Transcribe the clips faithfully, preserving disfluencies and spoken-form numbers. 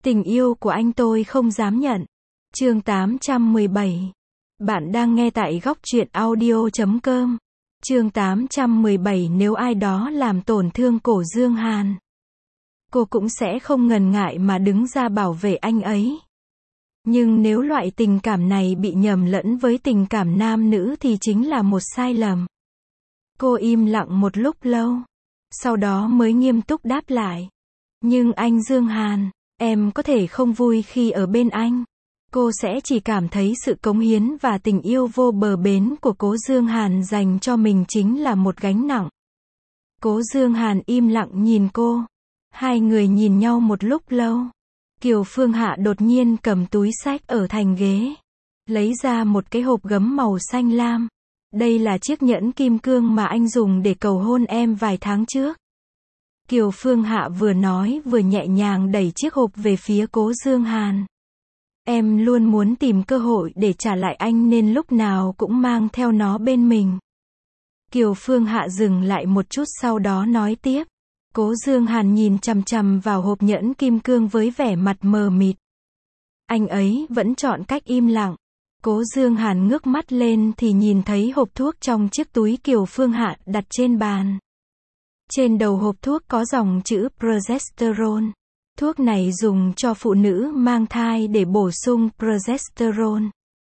Tình yêu của anh tôi không dám nhận. Chương tám trăm mười bảy. Bạn đang nghe tại góc truyện audio chấm com. Chương tám trăm mười bảy. Nếu ai đó làm tổn thương Cổ Dương Hàn, cô cũng sẽ không ngần ngại mà đứng ra bảo vệ anh ấy. Nhưng nếu loại tình cảm này bị nhầm lẫn với tình cảm nam nữ thì chính là một sai lầm. Cô im lặng một lúc lâu, sau đó mới nghiêm túc đáp lại. Nhưng anh Dương Hàn, em có thể không vui khi ở bên anh. Cô sẽ chỉ cảm thấy sự cống hiến và tình yêu vô bờ bến của Cố Dương Hàn dành cho mình chính là một gánh nặng. Cố Dương Hàn im lặng nhìn cô. Hai người nhìn nhau một lúc lâu. Kiều Phương Hạ đột nhiên cầm túi xách ở thành ghế, lấy ra một cái hộp gấm màu xanh lam. Đây là chiếc nhẫn kim cương mà anh dùng để cầu hôn em vài tháng trước. Kiều Phương Hạ vừa nói vừa nhẹ nhàng đẩy chiếc hộp về phía Cố Dương Hàn. Em luôn muốn tìm cơ hội để trả lại anh nên lúc nào cũng mang theo nó bên mình. Kiều Phương Hạ dừng lại một chút sau đó nói tiếp. Cố Dương Hàn nhìn chằm chằm vào hộp nhẫn kim cương với vẻ mặt mờ mịt. Anh ấy vẫn chọn cách im lặng. Cố Dương Hàn ngước mắt lên thì nhìn thấy hộp thuốc trong chiếc túi Kiều Phương Hạ đặt trên bàn. Trên đầu hộp thuốc có dòng chữ progesterone. Thuốc này dùng cho phụ nữ mang thai để bổ sung progesterone.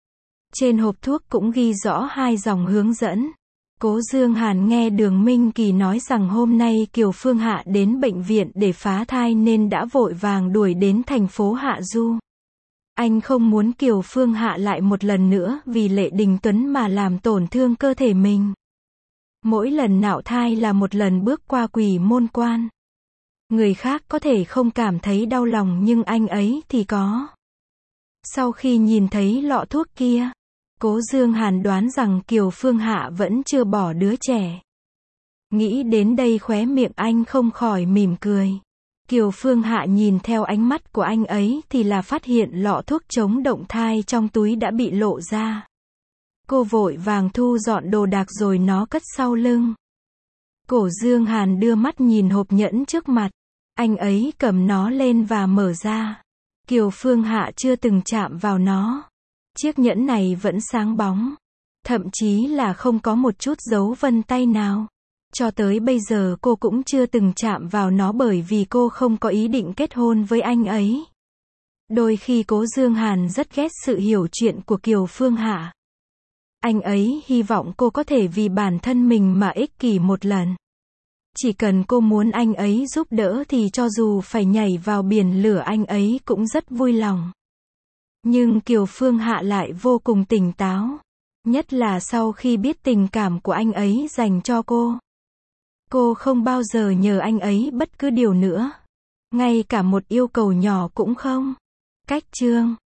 Trên hộp thuốc cũng ghi rõ hai dòng hướng dẫn. Cố Dương Hàn nghe Đường Minh Kỳ nói rằng hôm nay Kiều Phương Hạ đến bệnh viện để phá thai nên đã vội vàng đuổi đến thành phố Hạ Du. Anh không muốn Kiều Phương Hạ lại một lần nữa vì Lệ Đình Tuấn mà làm tổn thương cơ thể mình. Mỗi lần nạo thai là một lần bước qua quỷ môn quan. Người khác có thể không cảm thấy đau lòng nhưng anh ấy thì có. Sau khi nhìn thấy lọ thuốc kia, Cố Dương Hàn đoán rằng Kiều Phương Hạ vẫn chưa bỏ đứa trẻ. Nghĩ đến đây khóe miệng anh không khỏi mỉm cười. Kiều Phương Hạ nhìn theo ánh mắt của anh ấy thì là phát hiện lọ thuốc chống động thai trong túi đã bị lộ ra. Cô vội vàng thu dọn đồ đạc rồi nó cất sau lưng. Cổ Dương Hàn đưa mắt nhìn hộp nhẫn trước mặt. Anh ấy cầm nó lên và mở ra. Kiều Phương Hạ chưa từng chạm vào nó. Chiếc nhẫn này vẫn sáng bóng. Thậm chí là không có một chút dấu vân tay nào. Cho tới bây giờ cô cũng chưa từng chạm vào nó bởi vì cô không có ý định kết hôn với anh ấy. Đôi khi Cố Dương Hàn rất ghét sự hiểu chuyện của Kiều Phương Hạ. Anh ấy hy vọng cô có thể vì bản thân mình mà ích kỷ một lần. Chỉ cần cô muốn anh ấy giúp đỡ thì cho dù phải nhảy vào biển lửa anh ấy cũng rất vui lòng. Nhưng Kiều Phương Hạ lại vô cùng tỉnh táo. Nhất là sau khi biết tình cảm của anh ấy dành cho cô. Cô không bao giờ nhờ anh ấy bất cứ điều nữa. Ngay cả một yêu cầu nhỏ cũng không. Cách chương